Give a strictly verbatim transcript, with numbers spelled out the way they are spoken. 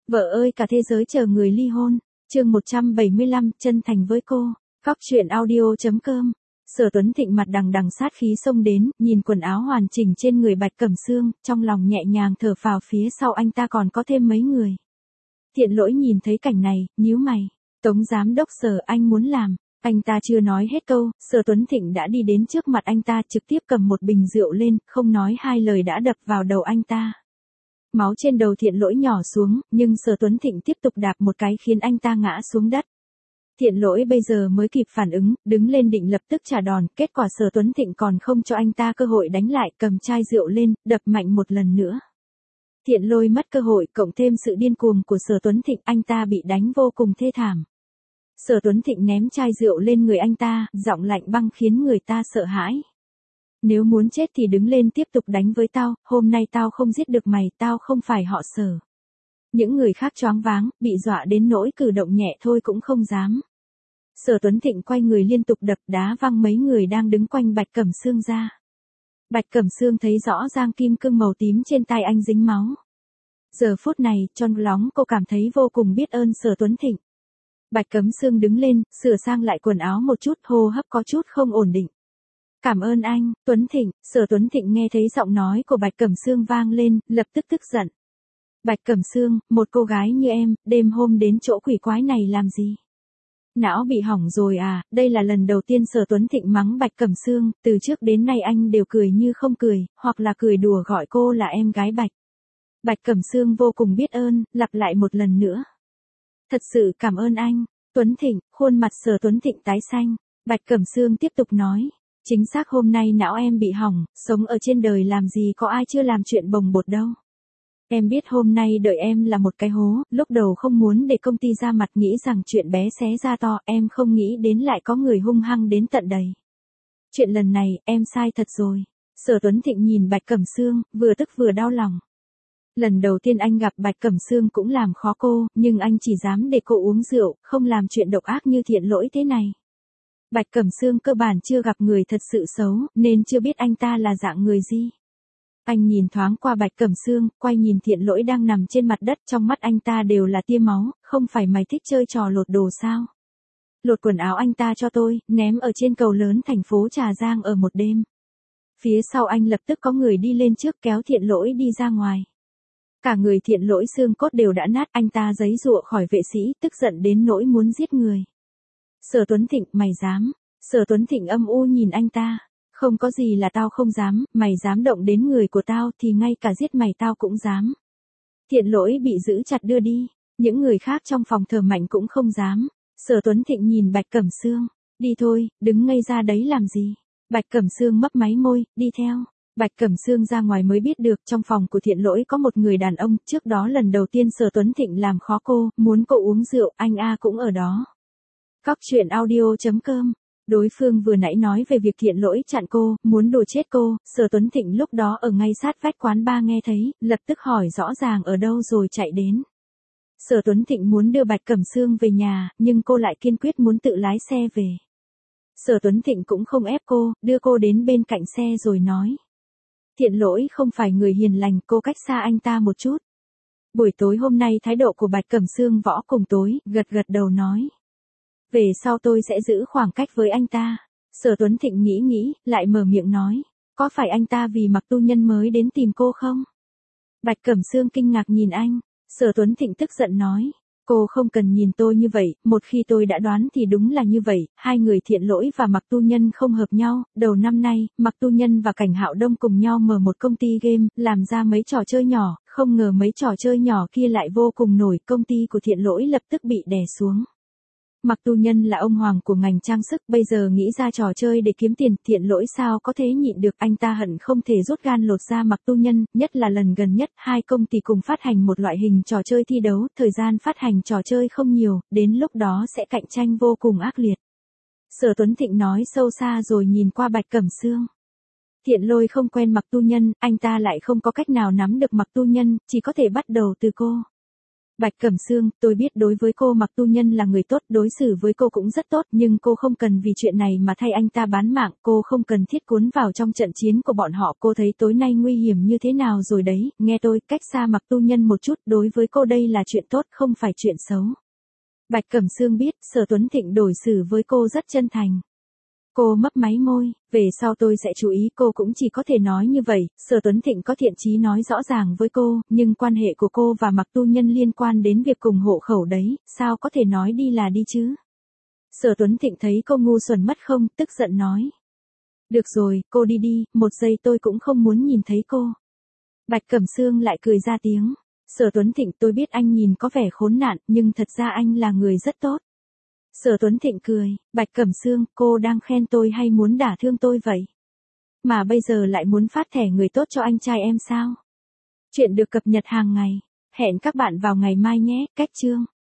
Vợ ơi cả thế giới chờ người ly hôn. Chương một trăm bảy mươi lăm, chân thành với cô. Cóc truyện audio.com. Sở Tuấn Thịnh mặt đằng đằng sát khí xông đến, nhìn quần áo hoàn chỉnh trên người Bạch Cẩm Sương, trong lòng nhẹ nhàng thở phào, phía sau anh ta còn có thêm mấy người. Thiện Lỗi nhìn thấy cảnh này, nhíu mày. Tống giám đốc Sở, anh muốn làm. Anh ta chưa nói hết câu, Sở Tuấn Thịnh đã đi đến trước mặt anh ta, trực tiếp cầm một bình rượu lên, không nói hai lời đã đập vào đầu anh ta. Máu trên đầu Thiện Lỗi nhỏ xuống, nhưng Sở Tuấn Thịnh tiếp tục đạp một cái khiến anh ta ngã xuống đất. Thiện Lỗi bây giờ mới kịp phản ứng, đứng lên định lập tức trả đòn, kết quả Sở Tuấn Thịnh còn không cho anh ta cơ hội đánh lại, cầm chai rượu lên, đập mạnh một lần nữa. Thiện Lôi mất cơ hội, cộng thêm sự điên cuồng của Sở Tuấn Thịnh, anh ta bị đánh vô cùng thê thảm. Sở Tuấn Thịnh ném chai rượu lên người anh ta, giọng lạnh băng khiến người ta sợ hãi. Nếu muốn chết thì đứng lên tiếp tục đánh với tao, hôm nay tao không giết được mày, tao không phải họ Sở. Những người khác choáng váng, bị dọa đến nỗi cử động nhẹ thôi cũng không dám. Sở Tuấn Thịnh quay người liên tục đập đá văng mấy người đang đứng quanh Bạch Cẩm Sương ra. Bạch Cẩm Sương thấy rõ ràng kim cương màu tím trên tay anh dính máu. Giờ phút này, trong lòng cô cảm thấy vô cùng biết ơn Sở Tuấn Thịnh. Bạch Cẩm Sương đứng lên, sửa sang lại quần áo một chút, hô hấp có chút không ổn định. Cảm ơn anh, Tuấn Thịnh. Sở Tuấn Thịnh nghe thấy giọng nói của Bạch Cẩm Sương vang lên, lập tức tức giận. Bạch Cẩm Sương, một cô gái như em, đêm hôm đến chỗ quỷ quái này làm gì? Não bị hỏng rồi à? Đây là lần đầu tiên Sở Tuấn Thịnh mắng Bạch Cẩm Sương, từ trước đến nay anh đều cười như không cười, hoặc là cười đùa gọi cô là em gái Bạch. Bạch Cẩm Sương vô cùng biết ơn, lặp lại một lần nữa. Thật sự cảm ơn anh, Tuấn Thịnh. Khuôn mặt Sở Tuấn Thịnh tái xanh. Bạch Cẩm Sương tiếp tục nói. Chính xác hôm nay não em bị hỏng, sống ở trên đời làm gì có ai chưa làm chuyện bồng bột đâu. Em biết hôm nay đợi em là một cái hố, lúc đầu không muốn để công ty ra mặt, nghĩ rằng chuyện bé xé ra to, em không nghĩ đến lại có người hung hăng đến tận đây. Chuyện lần này, em sai thật rồi. Sở Tuấn Thịnh nhìn Bạch Cẩm Sương, vừa tức vừa đau lòng. Lần đầu tiên anh gặp Bạch Cẩm Sương cũng làm khó cô, nhưng anh chỉ dám để cô uống rượu, không làm chuyện độc ác như Thiện Lỗi thế này. Bạch Cẩm Sương cơ bản chưa gặp người thật sự xấu, nên chưa biết anh ta là dạng người gì. Anh nhìn thoáng qua Bạch Cẩm Sương, quay nhìn Thiện Lỗi đang nằm trên mặt đất, trong mắt anh ta đều là tia máu, không phải mày thích chơi trò lột đồ sao? Lột quần áo anh ta cho tôi, ném ở trên cầu lớn thành phố Trà Giang ở một đêm. Phía sau anh lập tức có người đi lên trước kéo Thiện Lỗi đi ra ngoài. Cả người Thiện Lỗi xương cốt đều đã nát, anh ta giãy giụa khỏi vệ sĩ, tức giận đến nỗi muốn giết người. Sở Tuấn Thịnh, mày dám? Sở Tuấn Thịnh âm u nhìn anh ta. Không có gì là tao không dám, mày dám động đến người của tao thì ngay cả giết mày tao cũng dám. Thiện Lỗi bị giữ chặt đưa đi, những người khác trong phòng thờ mạnh cũng không dám. Sở Tuấn Thịnh nhìn Bạch Cẩm Sương, đi thôi, đứng ngây ra đấy làm gì? Bạch Cẩm Sương mấp máy môi, đi theo. Bạch Cẩm Sương ra ngoài mới biết được trong phòng của Thiện Lỗi có một người đàn ông, trước đó lần đầu tiên Sở Tuấn Thịnh làm khó cô, muốn cô uống rượu, anh A cũng ở đó. Cóc truyện audio.com. Đối phương vừa nãy nói về việc Thiện Lỗi chặn cô, muốn đùa chết cô, Sở Tuấn Thịnh lúc đó ở ngay sát vách quán bar nghe thấy, lập tức hỏi rõ ràng ở đâu rồi chạy đến. Sở Tuấn Thịnh muốn đưa Bạch Cẩm Sương về nhà, nhưng cô lại kiên quyết muốn tự lái xe về. Sở Tuấn Thịnh cũng không ép cô, đưa cô đến bên cạnh xe rồi nói. Thiện Lỗi không phải người hiền lành, cô cách xa anh ta một chút. Buổi tối hôm nay thái độ của Bạch Cẩm Sương võ cùng tối, gật gật đầu nói. Về sau tôi sẽ giữ khoảng cách với anh ta. Sở Tuấn Thịnh nghĩ nghĩ, lại mở miệng nói. Có phải anh ta vì Mặc Tu Nhân mới đến tìm cô không? Bạch Cẩm Sương kinh ngạc nhìn anh. Sở Tuấn Thịnh tức giận nói. Cô không cần nhìn tôi như vậy, một khi tôi đã đoán thì đúng là như vậy, hai người Thiện Lỗi và Mặc Tu Nhân không hợp nhau, đầu năm nay, Mặc Tu Nhân và Cảnh Hạo Đông cùng nhau mở một công ty game, làm ra mấy trò chơi nhỏ, không ngờ mấy trò chơi nhỏ kia lại vô cùng nổi, công ty của Thiện Lỗi lập tức bị đè xuống. Mặc Tu Nhân là ông hoàng của ngành trang sức, bây giờ nghĩ ra trò chơi để kiếm tiền, Thiện Lỗi sao có thể nhịn được, anh ta hận không thể rút gan lột ra Mặc Tu Nhân, nhất là lần gần nhất, hai công ty cùng phát hành một loại hình trò chơi thi đấu, thời gian phát hành trò chơi không nhiều, đến lúc đó sẽ cạnh tranh vô cùng ác liệt. Sở Tuấn Thịnh nói sâu xa rồi nhìn qua Bạch Cẩm Sương. Thiện Lôi không quen Mặc Tu Nhân, anh ta lại không có cách nào nắm được Mặc Tu Nhân, chỉ có thể bắt đầu từ cô. Bạch Cẩm Sương, tôi biết đối với cô Mạc Tu Nhân là người tốt, đối xử với cô cũng rất tốt, nhưng cô không cần vì chuyện này mà thay anh ta bán mạng, cô không cần thiết cuốn vào trong trận chiến của bọn họ, cô thấy tối nay nguy hiểm như thế nào rồi đấy, nghe tôi, cách xa Mạc Tu Nhân một chút, đối với cô đây là chuyện tốt, không phải chuyện xấu. Bạch Cẩm Sương biết, Sở Tuấn Thịnh đối xử với cô rất chân thành. Cô mấp máy môi, về sau tôi sẽ chú ý, cô cũng chỉ có thể nói như vậy. Sở Tuấn Thịnh có thiện chí nói rõ ràng với cô, nhưng quan hệ của cô và Mạc Tu Nhân liên quan đến việc cùng hộ khẩu đấy, sao có thể nói đi là đi chứ? Sở Tuấn Thịnh thấy cô ngu xuẩn mất không, tức giận nói. Được rồi, cô đi đi, một giây tôi cũng không muốn nhìn thấy cô. Bạch Cẩm Sương lại cười ra tiếng. Sở Tuấn Thịnh, tôi biết anh nhìn có vẻ khốn nạn, nhưng thật ra anh là người rất tốt. Sở Tuấn Thịnh cười, Bạch Cẩm Sương, cô đang khen tôi hay muốn đả thương tôi vậy? Mà bây giờ lại muốn phát thẻ người tốt cho anh trai em sao? Chuyện được cập nhật hàng ngày. Hẹn các bạn vào ngày mai nhé, cách chương.